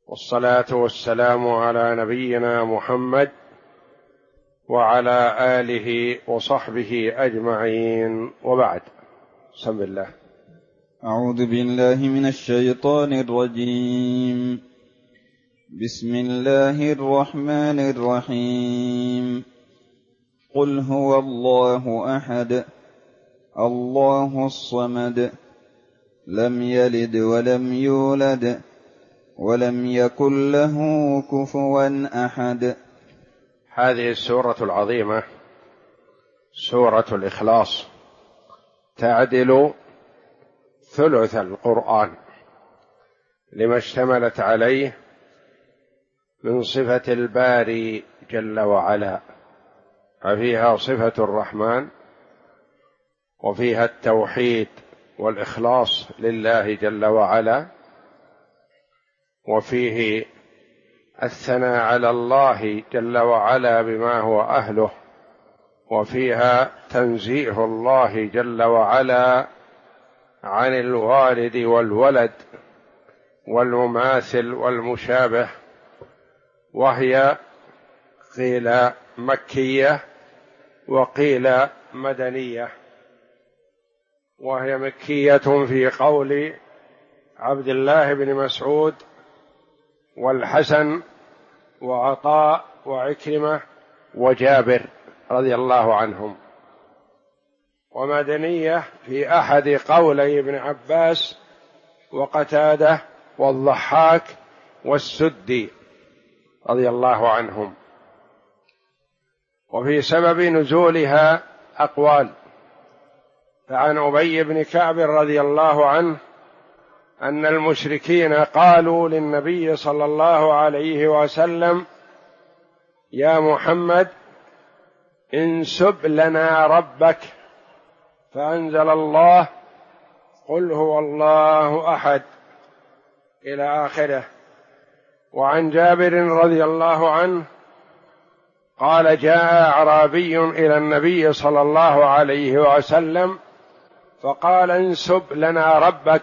والصلاة والسلام على نبينا محمد وعلى آله وصحبه أجمعين، وبعد. بسم الله. أعوذ بالله من الشيطان الرجيم. بسم الله الرحمن الرحيم. قل هو الله أحد الله الصمد لم يلد ولم يولد ولم يكن له كفوا أحد. هذه السورة العظيمة سورة الإخلاص تعدل ثلث القرآن لما اشتملت عليه من صفة الباري جل وعلا، ففيها صفة الرحمن وفيها التوحيد والإخلاص لله جل وعلا، وفيه الثناء على الله جل وعلا بما هو أهله، وفيها تنزيه الله جل وعلا عن الوالد والولد والمماثل والمشابه، وهي قيل مكية وقيل مدنية. وهي مكية في قول عبد الله بن مسعود والحسن وعطاء وعكرمة وجابر رضي الله عنهم، ومدنية في أحد قولي ابن عباس وقتادة والضحاك والسدي رضي الله عنهم. وفي سبب نزولها أقوال، فعن أبي بن كعب رضي الله عنه أن المشركين قالوا للنبي صلى الله عليه وسلم: يا محمد انسب لنا ربك، فأنزل الله: قل هو الله أحد، إلى آخره. وعن جابر رضي الله عنه قال: جاء أعرابي إلى النبي صلى الله عليه وسلم فقال: انسب لنا ربك،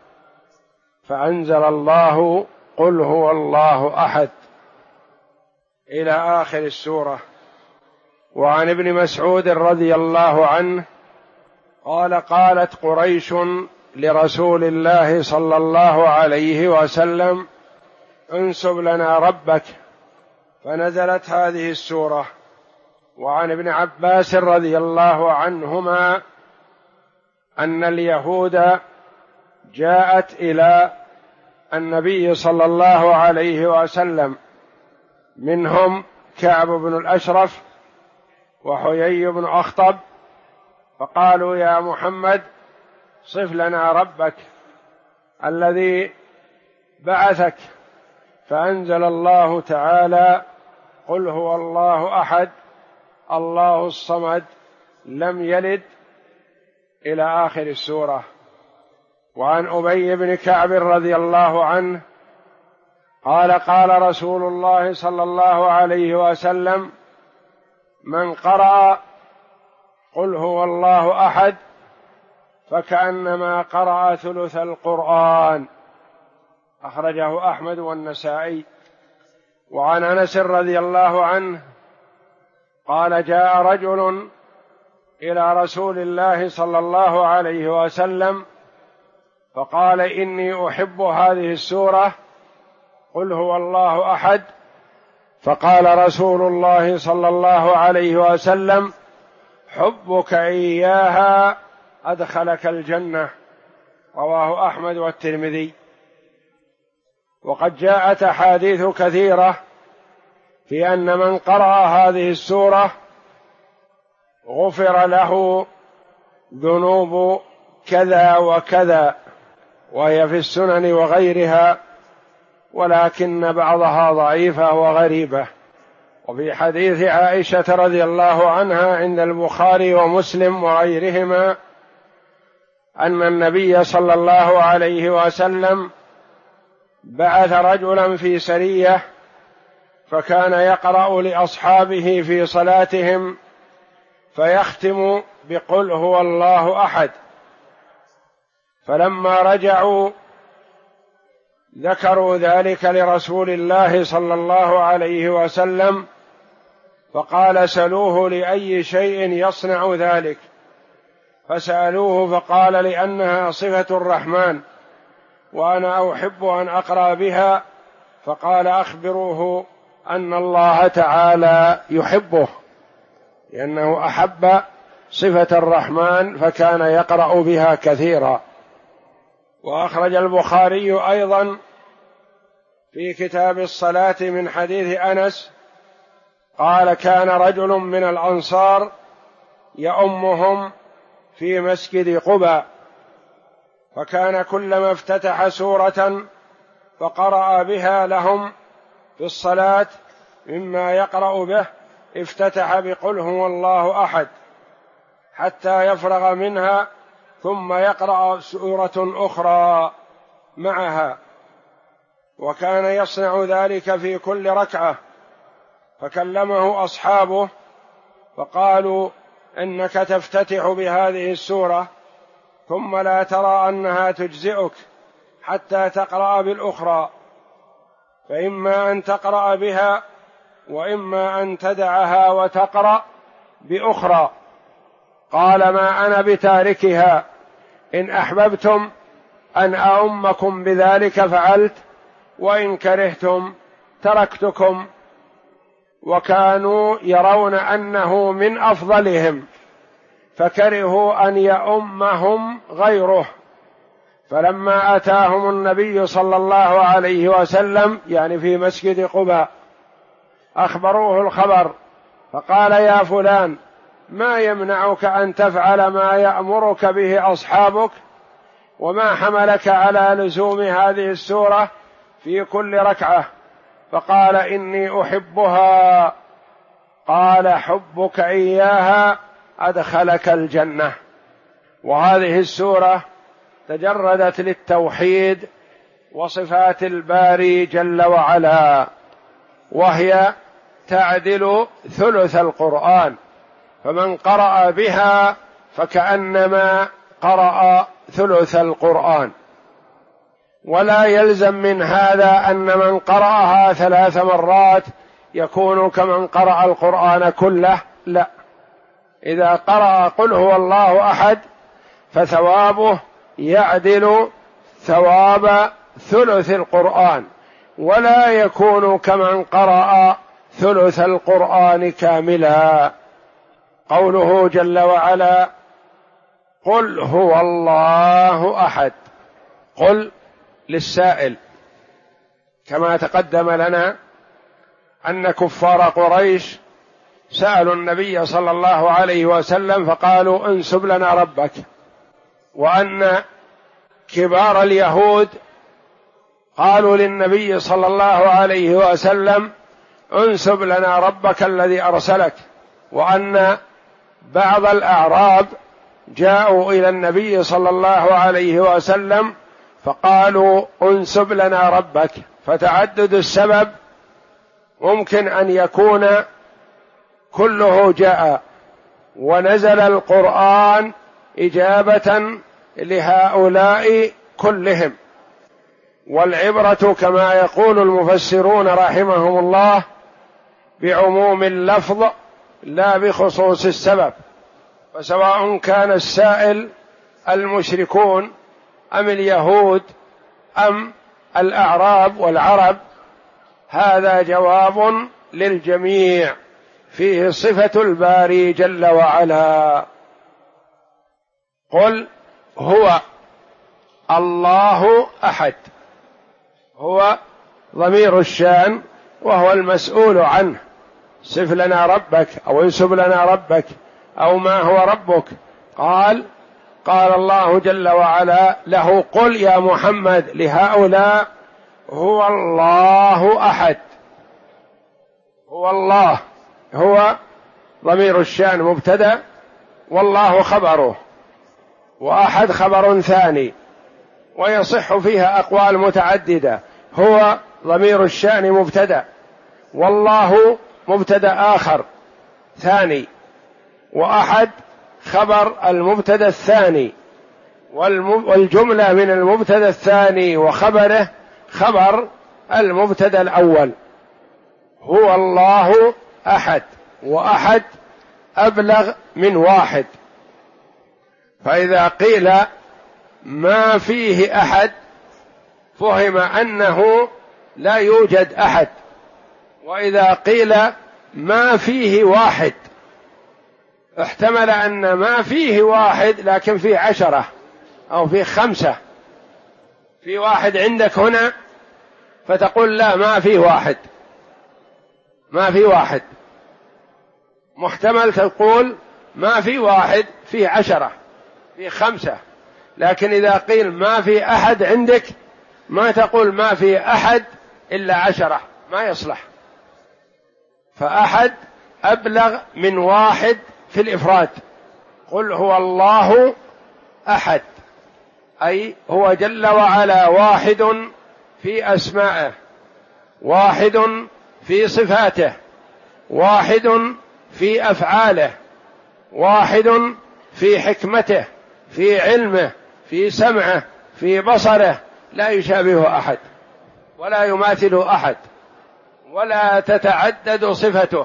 فأنزل الله: قل هو الله أحد، إلى آخر السورة. وعن ابن مسعود رضي الله عنه قال: قالت قريش لرسول الله صلى الله عليه وسلم: انسب لنا ربك، فنزلت هذه السورة. وعن ابن عباس رضي الله عنهما أن اليهود جاءت إلى النبي صلى الله عليه وسلم، منهم كعب بن الأشرف وحيي بن أخطب، فقالوا: يا محمد صف لنا ربك الذي بعثك، فأنزل الله تعالى: قل هو الله أحد الله الصمد لم يلد، إلى آخر السورة. وعن أبي بن كعب رضي الله عنه قال: قال رسول الله صلى الله عليه وسلم: من قرأ قل هو الله أحد فكأنما قرأ ثلث القرآن، أخرجه أحمد والنسائي. وعن أنس رضي الله عنه قال: جاء رجل إلى رسول الله صلى الله عليه وسلم فقال: إني أحب هذه السورة، قل هو الله أحد. فقال رسول الله صلى الله عليه وسلم: حبك إياها أدخلك الجنة، رواه أحمد والترمذي. وقد جاءت أحاديث كثيرة في أن من قرأ هذه السورة غفر له ذنوب كذا وكذا، وهي في السنن وغيرها، ولكن بعضها ضعيفة وغريبة. وفي حديث عائشة رضي الله عنها عند البخاري ومسلم وغيرهما أن النبي صلى الله عليه وسلم بعث رجلا في سرية، فكان يقرأ لأصحابه في صلاتهم فيختم بقل هو الله أحد، فلما رجعوا ذكروا ذلك لرسول الله صلى الله عليه وسلم، فقال: سلوه لأي شيء يصنع ذلك؟ فسألوه فقال: لأنها صفة الرحمن وأنا أحب أن أقرأ بها. فقال: أخبروه أن الله تعالى يحبه، لأنه أحب صفة الرحمن فكان يقرأ بها كثيرا. وأخرج البخاري أيضا في كتاب الصلاة من حديث أنس قال: كان رجل من الأنصار يؤمهم في مسجد قباء، فكان كلما افتتح سورة فقرأ بها لهم في الصلاة مما يقرأ به افتتح بقل هو الله أحد حتى يفرغ منها، ثم يقرأ سورة أخرى معها، وكان يصنع ذلك في كل ركعة. فكلمه أصحابه فقالوا: إنك تفتتح بهذه السورة ثم لا ترى أنها تجزئك حتى تقرأ بالأخرى، فإما أن تقرأ بها وإما أن تدعها وتقرأ بأخرى. قال: ما أنا بتاركها، إن أحببتم أن أؤمكم بذلك فعلت، وإن كرهتم تركتكم. وكانوا يرون أنه من أفضلهم فكرهوا أن يؤمهم غيره. فلما أتاهم النبي صلى الله عليه وسلم يعني في مسجد قباء أخبروه الخبر، فقال: يا فلان، ما يمنعك أن تفعل ما يأمرك به أصحابك؟ وما حملك على لزوم هذه السورة في كل ركعة؟ فقال: إني أحبها. قال: حبك إياها أدخلك الجنة. وهذه السورة تجردت للتوحيد وصفات الباري جل وعلا، وهي تعدل ثلث القرآن، فمن قرأ بها فكأنما قرأ ثلث القرآن. ولا يلزم من هذا أن من قرأها 3 مرات يكون كمن قرأ القرآن كله، لا، إذا قرأ قل هو الله أحد فثوابه يعدل ثواب ثلث القرآن، ولا يكون كمن قرأ ثلث القرآن كاملا. قوله جل وعلا: قل هو الله أحد، قل للسائل، كما تقدم لنا أن كفار قريش سألوا النبي صلى الله عليه وسلم فقالوا: انسب لنا ربك، وأن كبار اليهود قالوا للنبي صلى الله عليه وسلم: انسب لنا ربك الذي أرسلك، وأن بعض الأعراب جاءوا إلى النبي صلى الله عليه وسلم فقالوا: انسب لنا ربك. فتعدد السبب ممكن أن يكون كله جاء، ونزل القرآن إجابة لهؤلاء كلهم. والعبرة كما يقول المفسرون رحمهم الله بعموم اللفظ لا بخصوص السبب، فسواء كان السائل المشركون أم اليهود أم الأعراب والعرب، هذا جواب للجميع فيه صفة الباري جل وعلا. قل هو الله أحد، هو ضمير الشان وهو المسؤول عنه. صف لنا ربك أو انسب لنا ربك أو ما هو ربك. قال الله جل وعلا له: قل يا محمد لهؤلاء: هو الله أحد. هو الله، هو ضمير الشان مبتدأ، والله خبره، وأحد خبر ثاني، ويصح فيها أقوال متعددة. هو ضمير الشان مبتدأ، والله مبتدأ آخر ثاني، وأحد خبر المبتدأ الثاني، والجملة من المبتدأ الثاني وخبره خبر المبتدأ الأول، هو الله أحد، وأحد أبلغ من واحد. فإذا قيل ما فيه أحد فهم أنه لا يوجد أحد، وإذا قيل ما فيه واحد احتمل أن ما فيه واحد لكن فيه 10 أو فيه 5. في واحد عندك هنا فتقول لا ما فيه واحد، ما فيه واحد. محتمل تقول ما فيه واحد فيه 10 فيه 5. لكن إذا قيل ما في أحد عندك ما تقول ما في أحد إلا 10، ما يصلح. فأحد أبلغ من واحد في الإفراد. قل هو الله أحد، أي هو جل وعلا واحد في أسمائه، واحد في صفاته، واحد في أفعاله، واحد في حكمته، في علمه، في سمعه، في بصره، لا يشابهه أحد ولا يماثله أحد ولا تتعدد صفته،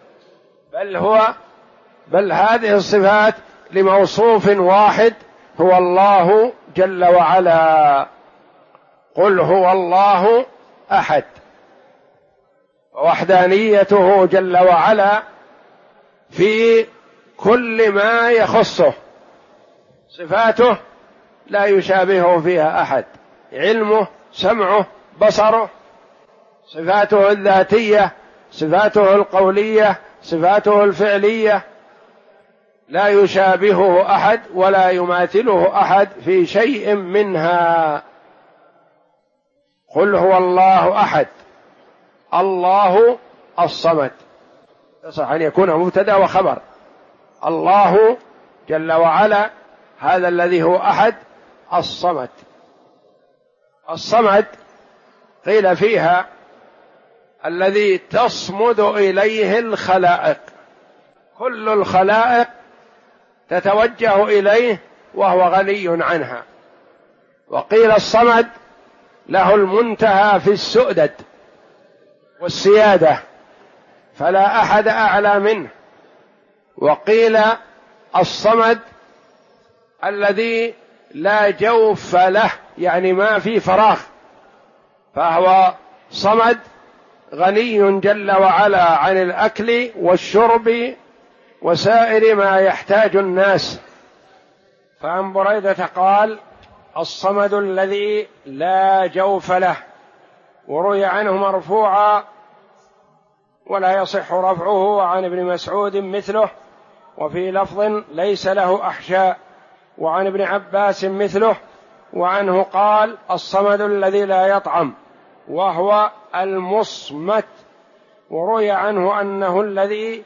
بل هذه الصفات لموصوف واحد هو الله جل وعلا. قل هو الله أحد. وحدانيته جل وعلا في كل ما يخصه، صفاته لا يشابهه فيها أحد، علمه، سمعه، بصره، صفاته الذاتية، صفاته القولية، صفاته الفعلية، لا يشابهه أحد ولا يماثله أحد في شيء منها. قل هو الله أحد، الله الصمد، يصح أن يكون مبتدأ وخبر. الله جل وعلا هذا الذي هو أحد، الصمد. الصمد قيل فيها الذي تصمد إليه الخلائق، كل الخلائق تتوجه إليه وهو غني عنها. وقيل الصمد له المنتهى في السؤدد والسيادة، فلا أحد أعلى منه. وقيل الصمد الذي لا جوف له، يعني ما في فراغ، فهو صمد غني جل وعلا عن الأكل والشرب وسائر ما يحتاج الناس. فعن بريدة قال الصمد الذي لا جوف له، وروي عنه مرفوعا ولا يصح رفعه، عن ابن مسعود مثله، وفي لفظ ليس له أحشاء، وعن ابن عباس مثله، وعنه قال الصمد الذي لا يطعم وهو المصمت، وروي عنه أنه الذي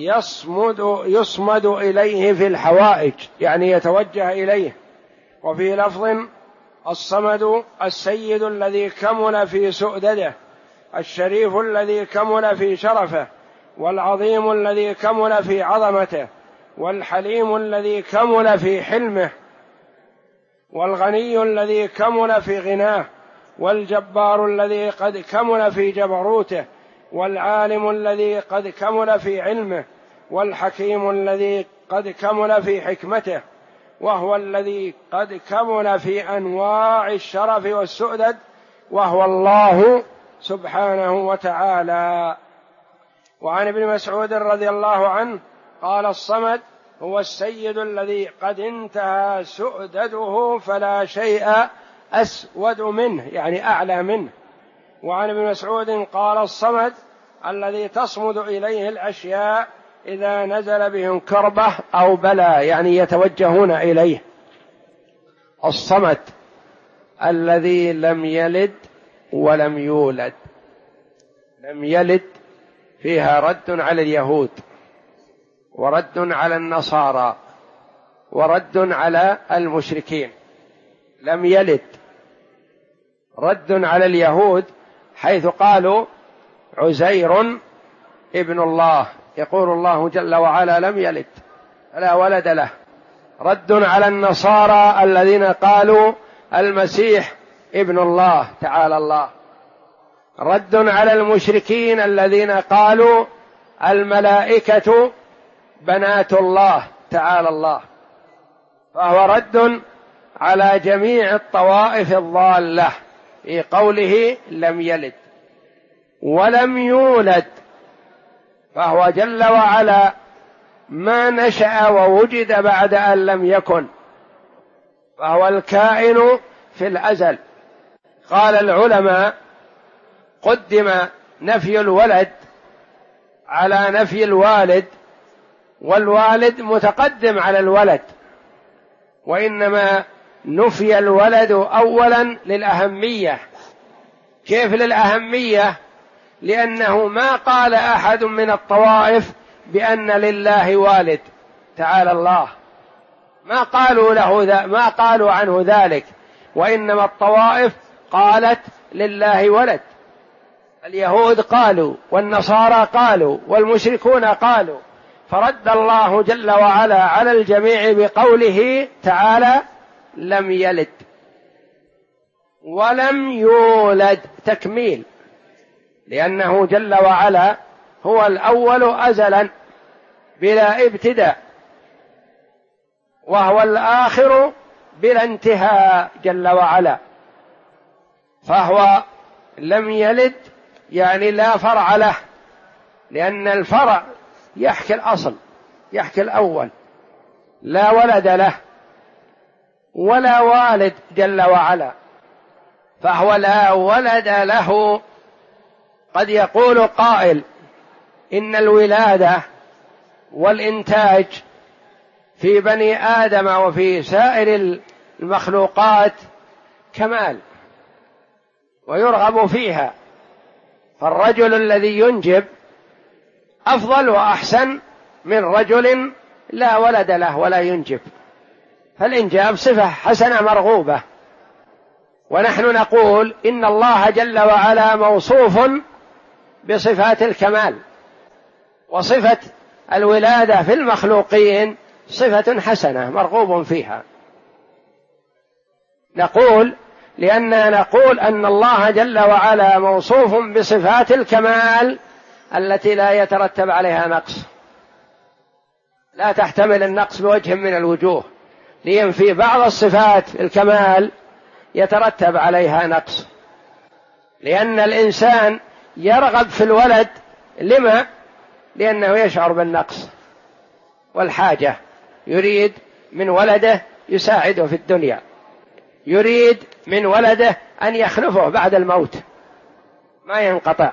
يصمد إليه في الحوائج، يعني يتوجه إليه. وفي لفظ الصمد السيد الذي كمل في سؤدده، الشريف الذي كمل في شرفه، والعظيم الذي كمل في عظمته، والحليم الذي كمل في حلمه، والغني الذي كمل في غناه، والجبار الذي قد كمل في جبروته، والعالم الذي قد كمل في علمه، والحكيم الذي قد كمل في حكمته، وهو الذي قد كمل في أنواع الشرف والسؤدد، وهو الله سبحانه وتعالى. وعن ابن مسعود رضي الله عنه قال الصمد هو السيد الذي قد انتهى سؤدده فلا شيء أسود منه، يعني أعلى منه. وعن ابن مسعود قال الصمد الذي تصمد إليه الأشياء إذا نزل بهم كربة أو بلاء، يعني يتوجهون إليه. الصمد الذي لم يلد ولم يولد. لم يلد فيها رد على اليهود، ورد على النصارى، ورد على المشركين. لم يلد رد على اليهود حيث قالوا عزير ابن الله، يقول الله جل وعلا لم يلد فلا ولد له. رد على النصارى الذين قالوا المسيح ابن الله تعالى الله، رد على المشركين الذين قالوا الملائكة بنات الله تعالى الله، فهو رد على جميع الطوائف الضالة في قوله لم يلد ولم يولد، فهو جل وعلا ما نشأ ووجد بعد أن لم يكن، فهو الكائن في الأزل. قال العلماء قدم نفي الولد على نفي الوالد، والوالد متقدم على الولد، وإنما نفي الولد أولا للأهمية. كيف للأهمية؟ لأنه ما قال أحد من الطوائف بأن لله والد تعالى الله، ما قالوا عنه ذلك، وإنما الطوائف قالت لله ولد، اليهود قالوا والنصارى قالوا والمشركون قالوا، فرد الله جل وعلا على الجميع بقوله تعالى لم يلد ولم يولد، تكميل، لأنه جل وعلا هو الأول أزلا بلا ابتداء، وهو الآخر بلا انتهاء جل وعلا، فهو لم يلد يعني لا فرع له، لأن الفرع يحكي الأصل، يحكي الأول، لا ولد له ولا والد جل وعلا، فهو لا ولد له. قد يقول قائل إن الولادة والإنتاج في بني آدم وفي سائر المخلوقات كمال ويرغب فيها، فالرجل الذي ينجب أفضل وأحسن من رجل لا ولد له ولا ينجب، فالإنجاب صفة حسنة مرغوبة. ونحن نقول إن الله جل وعلا موصوف بصفات الكمال، وصفة الولادة في المخلوقين صفة حسنة مرغوب فيها. نقول لأننا نقول أن الله جل وعلا موصوف بصفات الكمال التي لا يترتب عليها نقص، لا تحتمل النقص بوجه من الوجوه، لينفي بعض الصفات الكمال يترتب عليها نقص، لأن الإنسان يرغب في الولد، لما؟ لأنه يشعر بالنقص والحاجة، يريد من ولده يساعده في الدنيا، يريد من ولده أن يخلفه بعد الموت ما ينقطع،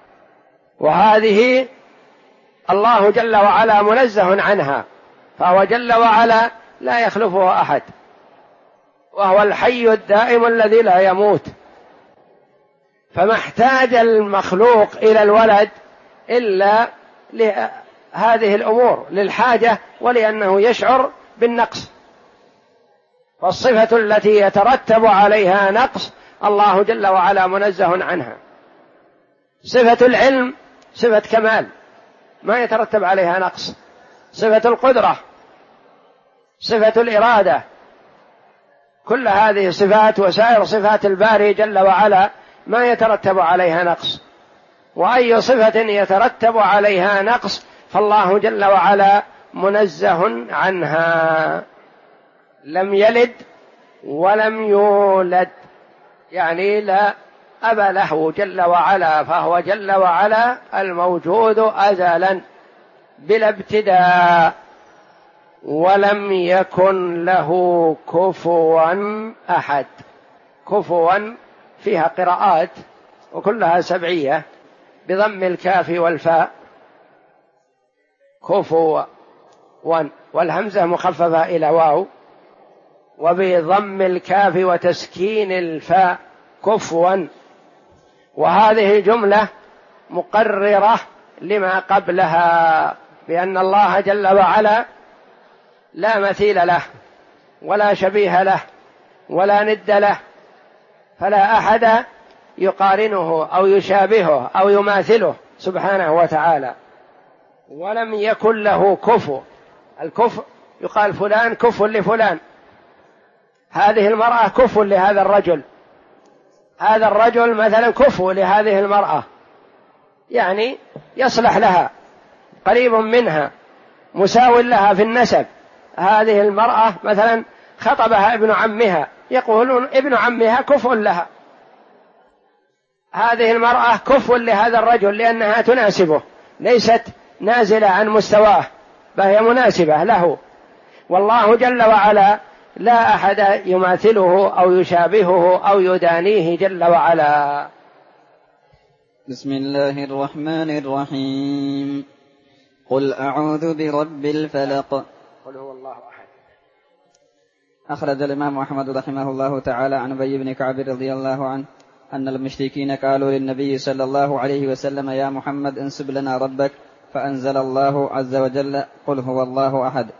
وهذه الله جل وعلا منزه عنها، فهو جل وعلا لا يخلفه أحد، وهو الحي الدائم الذي لا يموت، فما احتاج المخلوق إلى الولد إلا لهذه الأمور، للحاجة ولأنه يشعر بالنقص. والصفة التي يترتب عليها نقص الله جل وعلا منزه عنها. صفة العلم صفة كمال ما يترتب عليها نقص، صفة القدرة، صفة الإرادة، كل هذه صفات وسائر صفات الباري جل وعلا ما يترتب عليها نقص. وأي صفة يترتب عليها نقص فالله جل وعلا منزه عنها. لم يلد ولم يولد يعني لا أب له جل وعلا، فهو جل وعلا الموجود أزلا بلا ابتداء، ولم يكن له كفوا أحد. كفوا فيها قراءات وكلها سبعية بضم الكاف والفاء، كفوا، والهمزة مخففة إلى واو، وبضم الكاف وتسكين الفاء كفوا. وهذه جملة مقررة لما قبلها، بأن الله جل وعلا لا مثيل له ولا شبيه له ولا ند له، فلا أحد يقارنه أو يشابهه أو يماثله سبحانه وتعالى. ولم يكن له كفو. الكفو يقال فلان كفو لفلان، هذه المرأة كفو لهذا الرجل، هذا الرجل مثلا كفو لهذه المرأة، يعني يصلح لها، قريب منها، مساو لها في النسب. هذه المرأة مثلا خطبها ابن عمها، يقولون ابن عمها كفء لها. هذه المرأة كفء لهذا الرجل لأنها تناسبه، ليست نازلة عن مستواه، فهي مناسبة له. والله جل وعلا لا أحد يماثله أو يشابهه أو يدانيه جل وعلا. بسم الله الرحمن الرحيم. قل أعوذ برب الفلق. قل هو الله أحد. أخرج الإمام أحمد رحمه الله تعالى عن أبي بن كعب رضي الله عنه أن المشركين قالوا للنبي صلى الله عليه وسلم: يا محمد انسب لنا ربك، فأنزل الله عز وجل: قل هو الله أحد.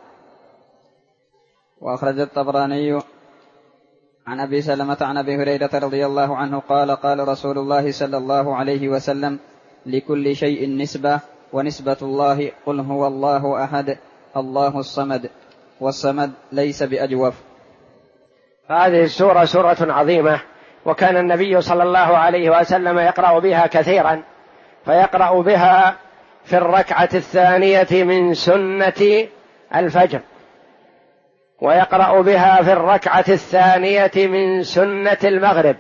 وأخرج الطبراني عن أبي سلمة عن أبي هريرة رضي الله عنه قال: قال رسول الله صلى الله عليه وسلم: لكل شيء نسبة، ونسبة الله قل هو الله أحد الله الصمد، والصمد ليس بأجوف. هذه السورة سورة عظيمة، وكان النبي صلى الله عليه وسلم يقرأ بها كثيرا، فيقرأ بها في الركعة الثانية من سنة الفجر، ويقرأ بها في الركعة الثانية من سنة المغرب،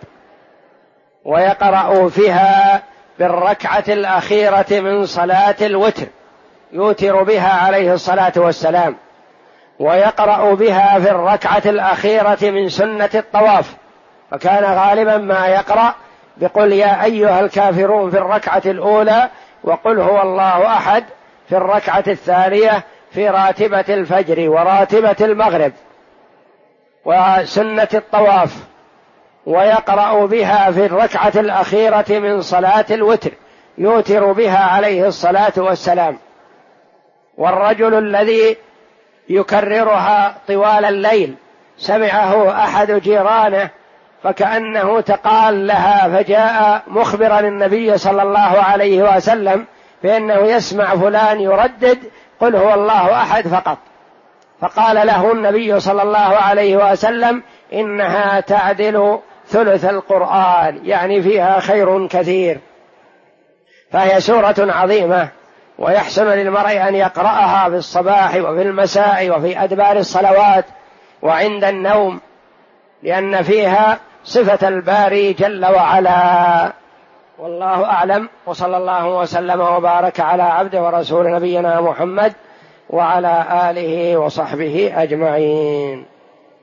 ويقرأ فيها بالركعة الأخيرة من صلاة الوتر، يوتر بها عليه الصلاة والسلام، ويقرأ بها في الركعة الأخيرة من سنة الطواف، فكان غالبا ما يقرأ بقل يا أيها الكافرون في الركعة الأولى، وقل هو الله أحد في الركعة الثانية في راتبة الفجر وراتبة المغرب وسنة الطواف، ويقرأ بها في الركعة الأخيرة من صلاة الوتر، يوتر بها عليه الصلاة والسلام. والرجل الذي يكررها طوال الليل سمعه أحد جيرانه فكأنه تقال لها، فجاء مخبرا النبي صلى الله عليه وسلم بأنه يسمع فلان يردد قل هو الله أحد فقط، فقال له النبي صلى الله عليه وسلم: إنها تعدل ثلث القرآن، يعني فيها خير كثير. فهي سورة عظيمة، ويحسن للمرء أن يقرأها في الصباح وفي المساء وفي أدبار الصلوات وعند النوم، لأن فيها صفة الباري جل وعلا. والله أعلم، وصلى الله وسلم وبارك على عبده ورسول نبينا محمد وعلى آله وصحبه أجمعين.